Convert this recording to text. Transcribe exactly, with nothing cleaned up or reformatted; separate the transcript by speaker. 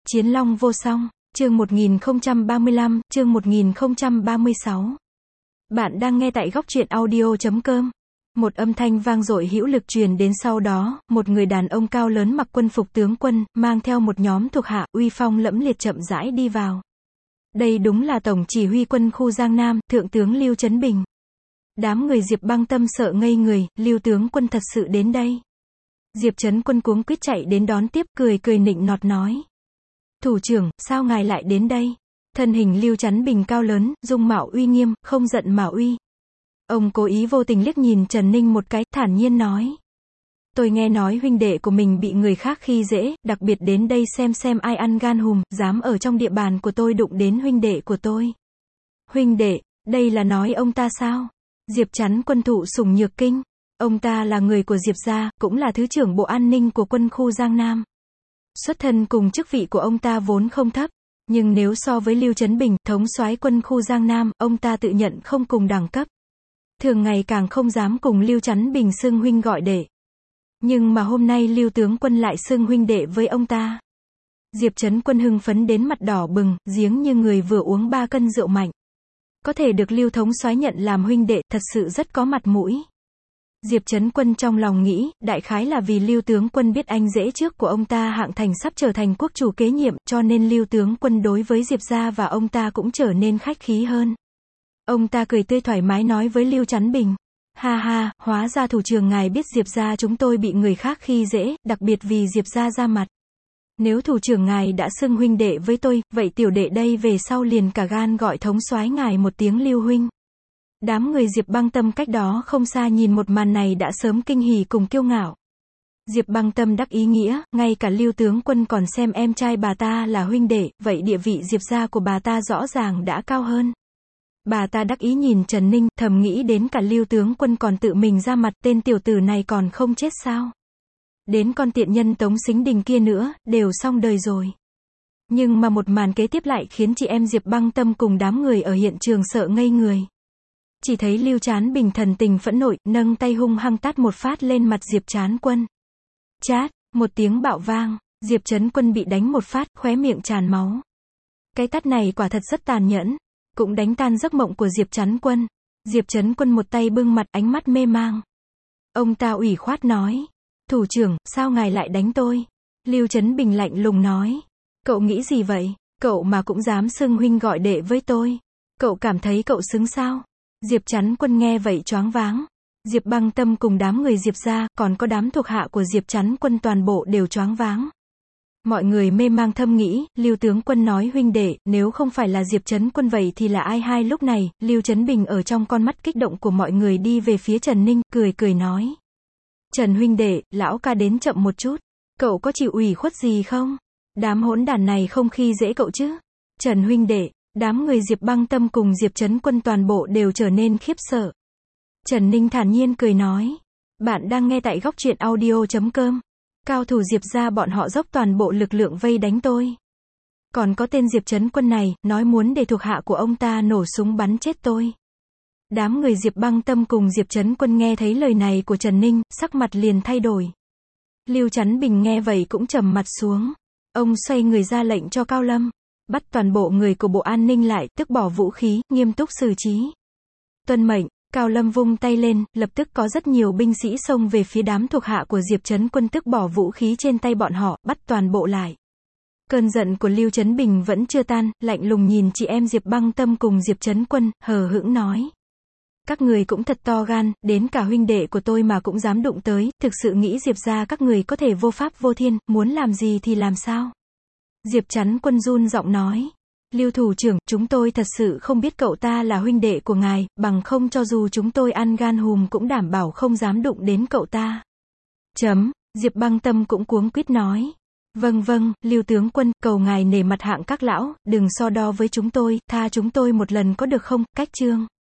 Speaker 1: Chiến Long vô song, chương một nghìn không trăm ba mươi lăm, chương một nghìn không trăm ba mươi sáu. Bạn đang nghe tại góc truyện audio chấm com. Một âm thanh vang dội hữu lực truyền đến, sau đó, một người đàn ông cao lớn mặc quân phục tướng quân, mang theo một nhóm thuộc hạ, uy phong lẫm liệt chậm rãi đi vào. Đây đúng là tổng chỉ huy quân khu Giang Nam, thượng tướng Lưu Trấn Bình. Đám người Diệp Băng Tâm sợ ngây người, Lưu tướng quân thật sự đến đây. Diệp Trấn Quân cuống quýt chạy đến đón tiếp, cười cười nịnh nọt nói: Thủ trưởng, sao ngài lại đến đây? Thân hình Lưu Trấn Bình cao lớn, dung mạo uy nghiêm, không giận mà uy. Ông cố ý vô tình liếc nhìn Trần Ninh một cái, thản nhiên nói: Tôi nghe nói huynh đệ của mình bị người khác khi dễ, đặc biệt đến đây xem xem ai ăn gan hùm, dám ở trong địa bàn của tôi đụng đến huynh đệ của tôi. Huynh đệ, đây là nói ông ta sao? Diệp Trấn Quân thụ sủng nhược kinh. Ông ta là người của Diệp gia, cũng là thứ trưởng bộ an ninh của quân khu Giang Nam. Xuất thân cùng chức vị của ông ta vốn không thấp, nhưng nếu so với Lưu Trấn Bình, thống soái quân khu Giang Nam, ông ta tự nhận không cùng đẳng cấp. Thường ngày càng không dám cùng Lưu Trấn Bình xưng huynh gọi đệ. Nhưng mà hôm nay Lưu tướng quân lại xưng huynh đệ với ông ta. Diệp Trấn Quân hưng phấn đến mặt đỏ bừng, giếng như người vừa uống ba cân rượu mạnh. Có thể được Lưu thống soái nhận làm huynh đệ, thật sự rất có mặt mũi. Diệp Trấn Quân trong lòng nghĩ, đại khái là vì Lưu tướng quân biết anh rể trước của ông ta Hạng Thành sắp trở thành quốc chủ kế nhiệm, cho nên Lưu tướng quân đối với Diệp gia và ông ta cũng trở nên khách khí hơn. Ông ta cười tươi thoải mái nói với Lưu Trấn Bình: Ha ha, hóa ra thủ trưởng ngài biết Diệp gia chúng tôi bị người khác khi dễ, đặc biệt vì Diệp gia ra mặt. Nếu thủ trưởng ngài đã xưng huynh đệ với tôi, vậy tiểu đệ đây về sau liền cả gan gọi thống soái ngài một tiếng Lưu huynh. Đám người Diệp Băng Tâm cách đó không xa nhìn một màn này đã sớm kinh hỉ cùng kiêu ngạo. Diệp Băng Tâm đắc ý nghĩa, ngay cả Lưu tướng quân còn xem em trai bà ta là huynh đệ, vậy địa vị Diệp gia của bà ta rõ ràng đã cao hơn. Bà ta đắc ý nhìn Trần Ninh, thầm nghĩ đến cả Lưu tướng quân còn tự mình ra mặt, tên tiểu tử này còn không chết sao? Đến con tiện nhân Tống Sính Đình kia nữa, đều xong đời rồi. Nhưng mà một màn kế tiếp lại khiến chị em Diệp Băng Tâm cùng đám người ở hiện trường sợ ngây người. Chỉ thấy Lưu Trấn Bình thần tình phẫn nộ, nâng tay hung hăng tát một phát lên mặt Diệp Trấn Quân. Chát, một tiếng bạo vang, Diệp Trấn Quân bị đánh một phát, khóe miệng tràn máu. Cái tát này quả thật rất tàn nhẫn, cũng đánh tan giấc mộng của Diệp Trấn Quân. Diệp Trấn Quân một tay bưng mặt, ánh mắt mê mang. Ông ta ủy khoát nói: Thủ trưởng, sao ngài lại đánh tôi? Lưu Trấn Bình lạnh lùng nói: Cậu nghĩ gì vậy? Cậu mà cũng dám xưng huynh gọi đệ với tôi? Cậu cảm thấy cậu xứng sao? Diệp Trấn Quân nghe vậy choáng váng. Diệp Băng Tâm cùng đám người Diệp gia, còn có đám thuộc hạ của Diệp Trấn Quân toàn bộ đều choáng váng. Mọi người mê mang thầm nghĩ, Lưu tướng quân nói huynh đệ, nếu không phải là Diệp Trấn Quân vậy thì là ai? Hai lúc này, Lưu Trấn Bình ở trong con mắt kích động của mọi người đi về phía Trần Ninh, cười cười nói: Trần huynh đệ, lão ca đến chậm một chút. Cậu có chịu ủy khuất gì không? Đám hỗn đản này không khi dễ cậu chứ? Trần huynh đệ. Đám người Diệp Băng Tâm cùng Diệp Trấn Quân toàn bộ đều trở nên khiếp sợ. Trần Ninh thản nhiên cười nói: Bạn đang nghe tại góc truyện audio chấm com. Cao thủ Diệp gia bọn họ dốc toàn bộ lực lượng vây đánh tôi. Còn có tên Diệp Trấn Quân này, nói muốn để thuộc hạ của ông ta nổ súng bắn chết tôi. Đám người Diệp Băng Tâm cùng Diệp Trấn Quân nghe thấy lời này của Trần Ninh, sắc mặt liền thay đổi. Lưu Trấn Bình nghe vậy cũng trầm mặt xuống. Ông xoay người ra lệnh cho Cao Lâm: Bắt toàn bộ người của bộ an ninh lại, tức bỏ vũ khí, nghiêm túc xử trí. Tuân mệnh. Cao Lâm vung tay lên, lập tức có rất nhiều binh sĩ xông về phía đám thuộc hạ của Diệp Trấn Quân, tức bỏ vũ khí trên tay bọn họ, bắt toàn bộ lại. Cơn giận của Lưu Trấn Bình vẫn chưa tan, lạnh lùng nhìn chị em Diệp Băng Tâm cùng Diệp Trấn Quân, hờ hững nói: Các người cũng thật to gan, đến cả huynh đệ của tôi mà cũng dám đụng tới, thực sự nghĩ Diệp gia các người có thể vô pháp vô thiên, muốn làm gì thì làm sao? Diệp Trấn Quân run giọng nói: Lưu thủ trưởng, chúng tôi thật sự không biết cậu ta là huynh đệ của ngài, bằng không cho dù chúng tôi ăn gan hùm cũng đảm bảo không dám đụng đến cậu ta. Chấm. Diệp Băng Tâm cũng cuống quýt nói: Vâng vâng, Lưu tướng quân, cầu ngài nể mặt Hạng các lão, đừng so đo với chúng tôi, tha chúng tôi một lần có được không? Cách chương.